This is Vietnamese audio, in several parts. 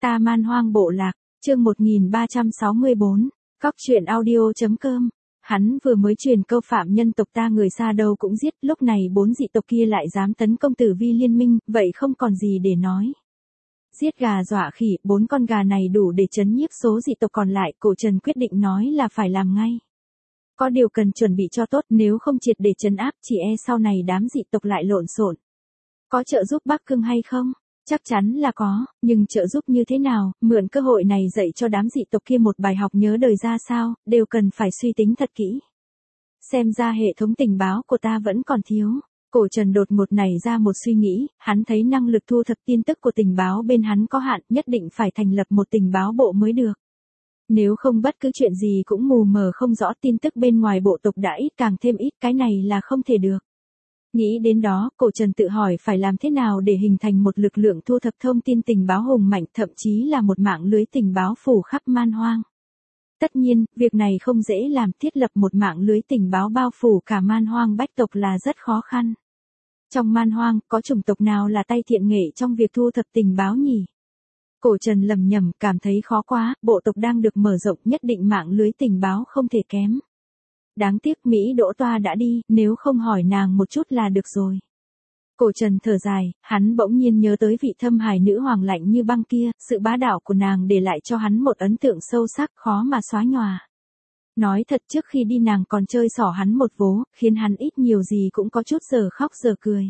Ta Man Hoang Bộ Lạc, chương 1364, Cóc truyện audio.com. Hắn vừa mới truyền câu phạm nhân tộc ta người xa đâu cũng giết, lúc này 4 dị tộc kia lại dám tấn công Tử Vi Liên Minh, vậy không còn gì để nói. Giết gà dọa khỉ, 4 con gà này đủ để trấn nhiếp số dị tộc còn lại, Cổ Trần quyết định nói là phải làm ngay. Có điều cần chuẩn bị cho tốt, nếu không triệt để trấn áp chỉ e sau này đám dị tộc lại lộn xộn. Có trợ giúp Bắc Cương hay không? Chắc chắn là có, nhưng trợ giúp như thế nào, mượn cơ hội này dạy cho đám dị tộc kia một bài học nhớ đời ra sao, đều cần phải suy tính thật kỹ. Xem ra hệ thống tình báo của ta vẫn còn thiếu. Cổ Trần đột ngột nảy ra một suy nghĩ, hắn thấy năng lực thu thập tin tức của tình báo bên hắn có hạn, nhất định phải thành lập một tình báo bộ mới được. Nếu không bất cứ chuyện gì cũng mù mờ không rõ, tin tức bên ngoài bộ tộc đã ít càng thêm ít, cái này là không thể được. Nghĩ đến đó, Cổ Trần tự hỏi phải làm thế nào để hình thành một lực lượng thu thập thông tin tình báo hùng mạnh, thậm chí là một mạng lưới tình báo phủ khắp Man Hoang. Tất nhiên, việc này không dễ làm, thiết lập một mạng lưới tình báo bao phủ cả Man Hoang bách tộc là rất khó khăn. Trong Man Hoang, có chủng tộc nào là tay thiện nghệ trong việc thu thập tình báo nhỉ? Cổ Trần lầm nhầm, cảm thấy khó quá, bộ tộc đang được mở rộng, nhất định mạng lưới tình báo không thể kém. Đáng tiếc Mỹ Đỗ Toa đã đi, nếu không hỏi nàng một chút là được rồi. Cổ Trần thở dài, hắn bỗng nhiên nhớ tới vị Thâm Hải nữ hoàng lạnh như băng kia, sự bá đạo của nàng để lại cho hắn một ấn tượng sâu sắc khó mà xóa nhòa. Nói thật, trước khi đi nàng còn chơi xỏ hắn một vố, khiến hắn ít nhiều gì cũng có chút giờ khóc giờ cười.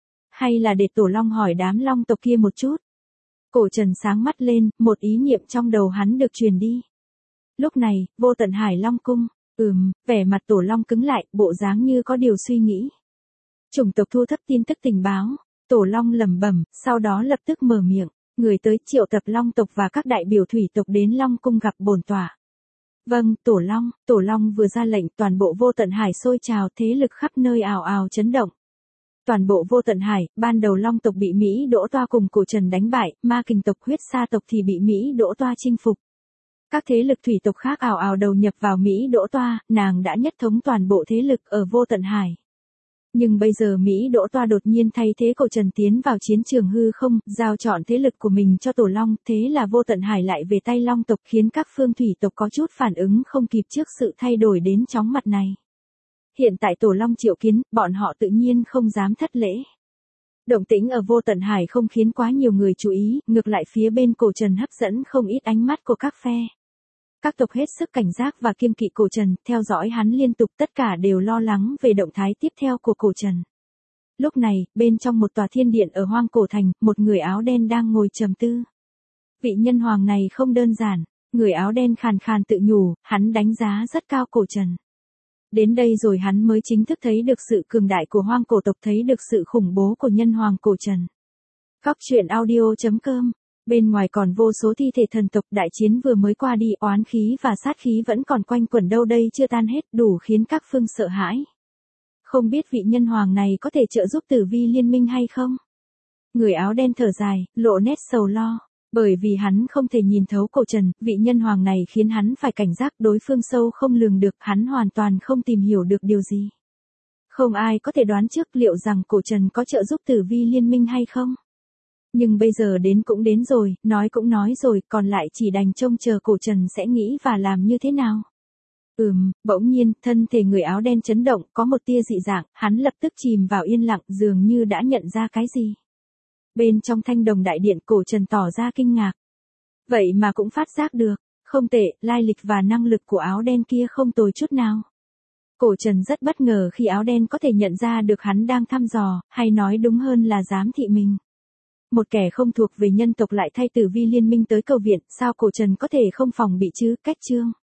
Hay là để Tổ Long hỏi đám long tộc kia một chút. Cổ Trần sáng mắt lên, một ý niệm trong đầu hắn được truyền đi. Lúc này, Vô Tận Hải Long Cung. Vẻ mặt Tổ Long cứng lại, bộ dáng như có điều suy nghĩ. Chủng tộc thu thập tin tức tình báo. Tổ Long lẩm bẩm, sau đó lập tức mở miệng, người tới triệu tập Long tộc và các đại biểu thủy tộc đến Long Cung gặp bổn tọa. Vâng, Tổ Long vừa ra lệnh, toàn bộ Vô Tận Hải sôi trào, thế lực khắp nơi ào ào chấn động. Toàn bộ Vô Tận Hải, ban đầu Long tộc bị Mỹ Đỗ Toa cùng Cổ Trần đánh bại, Ma Kình tộc Huyết Sa tộc thì bị Mỹ Đỗ Toa chinh phục. Các thế lực thủy tộc khác ào ào đầu nhập vào Mỹ Đỗ Toa, nàng đã nhất thống toàn bộ thế lực ở Vô Tận Hải. Nhưng bây giờ Mỹ Đỗ Toa đột nhiên thay thế Cổ Trần tiến vào chiến trường hư không, giao chọn thế lực của mình cho Tổ Long, thế là Vô Tận Hải lại về tay Long tộc, khiến các phương thủy tộc có chút phản ứng không kịp trước sự thay đổi đến chóng mặt này. Hiện tại Tổ Long triệu kiến, bọn họ tự nhiên không dám thất lễ. Động tĩnh ở Vô Tận Hải không khiến quá nhiều người chú ý, ngược lại phía bên Cổ Trần hấp dẫn không ít ánh mắt của các phe. Các tộc hết sức cảnh giác và kiêng kỵ Cổ Trần, theo dõi hắn liên tục, tất cả đều lo lắng về động thái tiếp theo của Cổ Trần. Lúc này, bên trong một tòa thiên điện ở Hoang Cổ Thành, một người áo đen đang ngồi trầm tư. Vị nhân hoàng này không đơn giản, người áo đen khàn khàn tự nhủ, hắn đánh giá rất cao Cổ Trần. Đến đây rồi hắn mới chính thức thấy được sự cường đại của Hoang Cổ tộc, thấy được sự khủng bố của nhân hoàng Cổ Trần. Cóc truyện audio.com. Bên ngoài còn vô số thi thể thần tộc, đại chiến vừa mới qua đi, oán khí và sát khí vẫn còn quanh quẩn đâu đây chưa tan hết, đủ khiến các phương sợ hãi. Không biết vị nhân hoàng này có thể trợ giúp Tử Vi Liên Minh hay không? Người áo đen thở dài, lộ nét sầu lo. Bởi vì hắn không thể nhìn thấu Cổ Trần, vị nhân hoàng này khiến hắn phải cảnh giác, đối phương sâu không lường được, hắn hoàn toàn không tìm hiểu được điều gì. Không ai có thể đoán trước liệu rằng Cổ Trần có trợ giúp Tử Vi Liên Minh hay không. Nhưng bây giờ đến cũng đến rồi, nói cũng nói rồi, còn lại chỉ đành trông chờ Cổ Trần sẽ nghĩ và làm như thế nào. Bỗng nhiên, thân thể người áo đen chấn động, có một tia dị dạng, hắn lập tức chìm vào yên lặng, dường như đã nhận ra cái gì. Bên trong Thanh Đồng Đại Điện, Cổ Trần tỏ ra kinh ngạc. Vậy mà cũng phát giác được, không tệ, lai lịch và năng lực của áo đen kia không tồi chút nào. Cổ Trần rất bất ngờ khi áo đen có thể nhận ra được hắn đang thăm dò, hay nói đúng hơn là giám thị mình. Một kẻ không thuộc về nhân tộc lại thay Tử Vi Liên Minh tới cầu viện, sao Cổ Trần có thể không phòng bị chứ, cách chương.